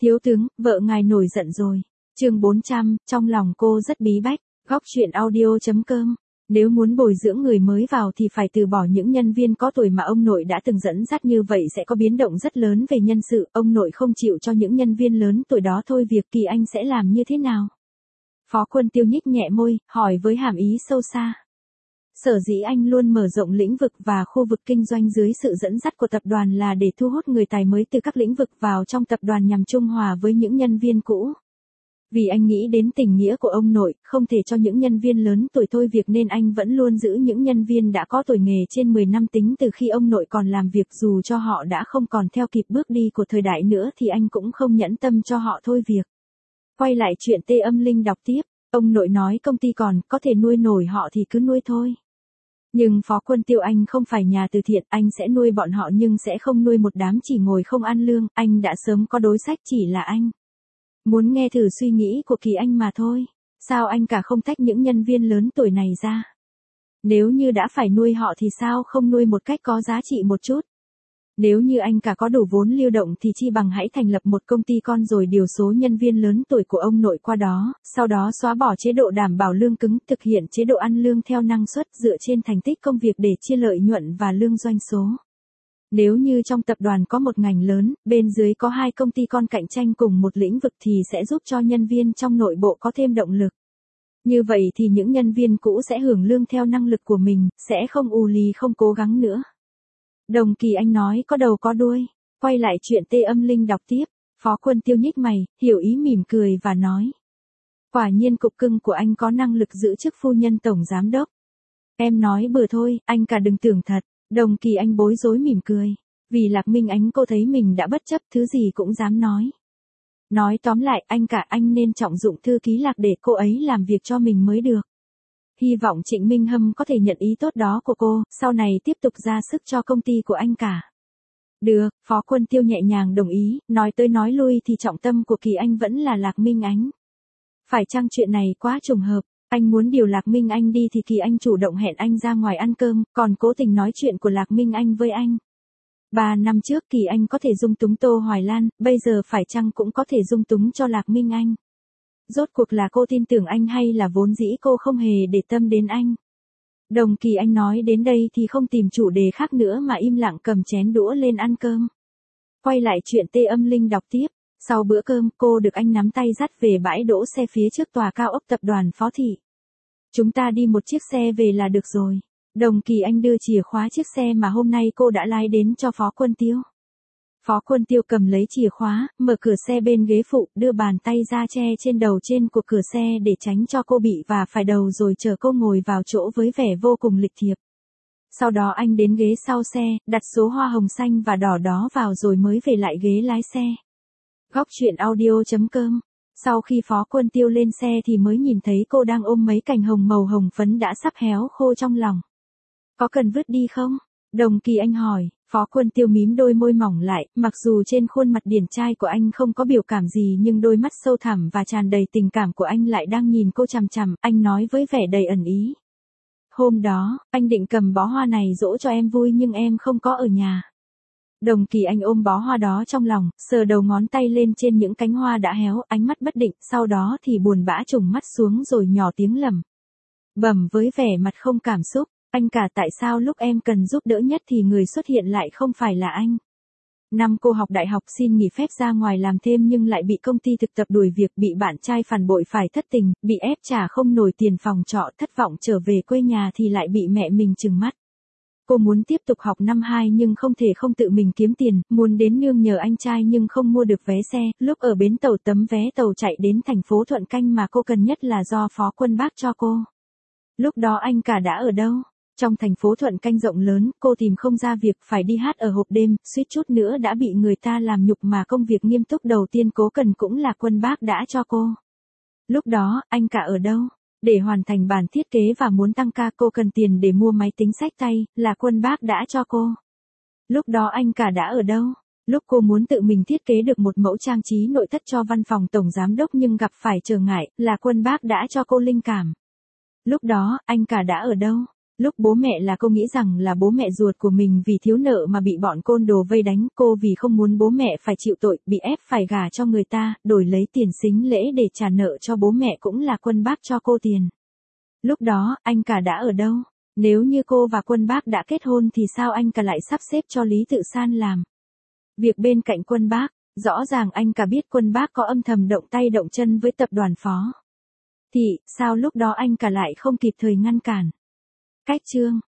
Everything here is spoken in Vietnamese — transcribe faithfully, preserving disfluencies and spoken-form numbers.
Thiếu tướng, vợ ngài nổi giận rồi. Chương bốn trăm, trong lòng cô rất bí bách. Góc truyện audio chấm com. Nếu muốn bồi dưỡng người mới vào thì phải từ bỏ những nhân viên có tuổi mà ông nội đã từng dẫn dắt, như vậy sẽ có biến động rất lớn về nhân sự. Ông nội không chịu cho những nhân viên lớn tuổi đó thôi việc, Kỳ Anh sẽ làm như thế nào? Phó Quân Tiêu nhích nhẹ môi, hỏi với hàm ý sâu xa. Sở dĩ anh luôn mở rộng lĩnh vực và khu vực kinh doanh dưới sự dẫn dắt của tập đoàn là để thu hút người tài mới từ các lĩnh vực vào trong tập đoàn nhằm trung hòa với những nhân viên cũ. Vì anh nghĩ đến tình nghĩa của ông nội, không thể cho những nhân viên lớn tuổi thôi việc nên anh vẫn luôn giữ những nhân viên đã có tuổi nghề trên mười năm tính từ khi ông nội còn làm việc, dù cho họ đã không còn theo kịp bước đi của thời đại nữa thì anh cũng không nhẫn tâm cho họ thôi việc. Quay lại chuyện Tê Âm Linh đọc tiếp, ông nội nói công ty còn có thể nuôi nổi họ thì cứ nuôi thôi. Nhưng Phó Quân Tiêu, anh không phải nhà từ thiện, anh sẽ nuôi bọn họ nhưng sẽ không nuôi một đám chỉ ngồi không ăn lương, anh đã sớm có đối sách, chỉ là anh muốn nghe thử suy nghĩ của Kỳ Anh mà thôi. Sao anh cả không tách những nhân viên lớn tuổi này ra? Nếu như đã phải nuôi họ thì sao không nuôi một cách có giá trị một chút? Nếu như anh cả có đủ vốn lưu động thì chi bằng hãy thành lập một công ty con rồi điều số nhân viên lớn tuổi của ông nội qua đó, sau đó xóa bỏ chế độ đảm bảo lương cứng, thực hiện chế độ ăn lương theo năng suất dựa trên thành tích công việc để chia lợi nhuận và lương doanh số. Nếu như trong tập đoàn có một ngành lớn, bên dưới có hai công ty con cạnh tranh cùng một lĩnh vực thì sẽ giúp cho nhân viên trong nội bộ có thêm động lực. Như vậy thì những nhân viên cũ sẽ hưởng lương theo năng lực của mình, sẽ không ù lì không cố gắng nữa. Đồng Kỳ Anh nói có đầu có đuôi. Quay lại chuyện Tê Âm Linh đọc tiếp, Phó Quân Tiêu nhích mày, hiểu ý mỉm cười và nói. Quả nhiên cục cưng của anh có năng lực giữ chức phu nhân tổng giám đốc. Em nói bừa thôi, anh cả đừng tưởng thật. Đồng Kỳ Anh bối rối mỉm cười. Vì Lạc Minh Ánh cô thấy mình đã bất chấp, thứ gì cũng dám nói. Nói tóm lại, anh cả anh nên trọng dụng thư ký Lạc để cô ấy làm việc cho mình mới được. Hy vọng Trịnh Minh Hâm có thể nhận ý tốt đó của cô, sau này tiếp tục ra sức cho công ty của anh cả. Được, Phó Quân Tiêu nhẹ nhàng đồng ý, nói tới nói lui thì trọng tâm của Kỳ Anh vẫn là Lạc Minh Ánh. Phải chăng chuyện này quá trùng hợp, anh muốn điều Lạc Minh Anh đi thì Kỳ Anh chủ động hẹn anh ra ngoài ăn cơm, còn cố tình nói chuyện của Lạc Minh Anh với anh. Ba năm trước Kỳ Anh có thể dung túng Tô Hoài Lan, bây giờ phải chăng cũng có thể dung túng cho Lạc Minh Anh. Rốt cuộc là cô tin tưởng anh hay là vốn dĩ cô không hề để tâm đến anh? Đồng Kỳ Anh nói đến đây thì không tìm chủ đề khác nữa mà im lặng cầm chén đũa lên ăn cơm. Quay lại chuyện Tê Âm Linh đọc tiếp, sau bữa cơm cô được anh nắm tay dắt về bãi đỗ xe phía trước tòa cao ốc tập đoàn Phó Thị. Chúng ta đi một chiếc xe về là được rồi. Đồng Kỳ Anh đưa chìa khóa chiếc xe mà hôm nay cô đã lái đến cho Phó Quân Tiêu. Phó Quân Tiêu cầm lấy chìa khóa, mở cửa xe bên ghế phụ, đưa bàn tay ra che trên đầu trên của cửa xe để tránh cho cô bị và phải đầu rồi chờ cô ngồi vào chỗ với vẻ vô cùng lịch thiệp. Sau đó anh đến ghế sau xe, đặt số hoa hồng xanh và đỏ đó vào rồi mới về lại ghế lái xe. Góc truyện audio chấm com. Sau khi Phó Quân Tiêu lên xe thì mới nhìn thấy cô đang ôm mấy cành hồng màu hồng phấn đã sắp héo khô trong lòng. Có cần vứt đi không? Đồng Kỳ Anh hỏi. Phó Quân Tiêu mím đôi môi mỏng lại, mặc dù trên khuôn mặt điển trai của anh không có biểu cảm gì nhưng đôi mắt sâu thẳm và tràn đầy tình cảm của anh lại đang nhìn cô chằm chằm, anh nói với vẻ đầy ẩn ý. Hôm đó, anh định cầm bó hoa này dỗ cho em vui nhưng em không có ở nhà. Đồng Kỳ Anh ôm bó hoa đó trong lòng, sờ đầu ngón tay lên trên những cánh hoa đã héo, ánh mắt bất định, sau đó thì buồn bã trùng mắt xuống rồi nhỏ tiếng lẩm bẩm với vẻ mặt không cảm xúc. Anh cả, tại sao lúc em cần giúp đỡ nhất thì người xuất hiện lại không phải là anh? Năm cô học đại học xin nghỉ phép ra ngoài làm thêm nhưng lại bị công ty thực tập đuổi việc, bị bạn trai phản bội phải thất tình, bị ép trả không nổi tiền phòng trọ, thất vọng trở về quê nhà thì lại bị mẹ mình trừng mắt. Cô muốn tiếp tục học năm hai nhưng không thể không tự mình kiếm tiền, muốn đến nương nhờ anh trai nhưng không mua được vé xe, lúc ở bến tàu tấm vé tàu chạy đến thành phố Thuận Canh mà cô cần nhất là do Phó Quân Bác cho cô. Lúc đó anh cả đã ở đâu? Trong thành phố Thuận Canh rộng lớn, cô tìm không ra việc, phải đi hát ở hộp đêm, suýt chút nữa đã bị người ta làm nhục mà công việc nghiêm túc đầu tiên cố cần cũng là Quân Bác đã cho cô. Lúc đó, anh cả ở đâu? Để hoàn thành bản thiết kế và muốn tăng ca cô cần tiền để mua máy tính xách tay, là Quân Bác đã cho cô. Lúc đó anh cả đã ở đâu? Lúc cô muốn tự mình thiết kế được một mẫu trang trí nội thất cho văn phòng tổng giám đốc nhưng gặp phải trở ngại, là Quân Bác đã cho cô linh cảm. Lúc đó, anh cả đã ở đâu? Lúc bố mẹ là cô nghĩ rằng là bố mẹ ruột của mình vì thiếu nợ mà bị bọn côn đồ vây đánh, cô vì không muốn bố mẹ phải chịu tội, bị ép phải gả cho người ta, đổi lấy tiền sính lễ để trả nợ cho bố mẹ cũng là Quân Bác cho cô tiền. Lúc đó, anh cả đã ở đâu? Nếu như cô và Quân Bác đã kết hôn thì sao anh cả lại sắp xếp cho Lý Tự San làm việc bên cạnh Quân Bác? Rõ ràng anh cả biết Quân Bác có âm thầm động tay động chân với tập đoàn Phó Thị, sao lúc đó anh cả lại không kịp thời ngăn cản? Cách chương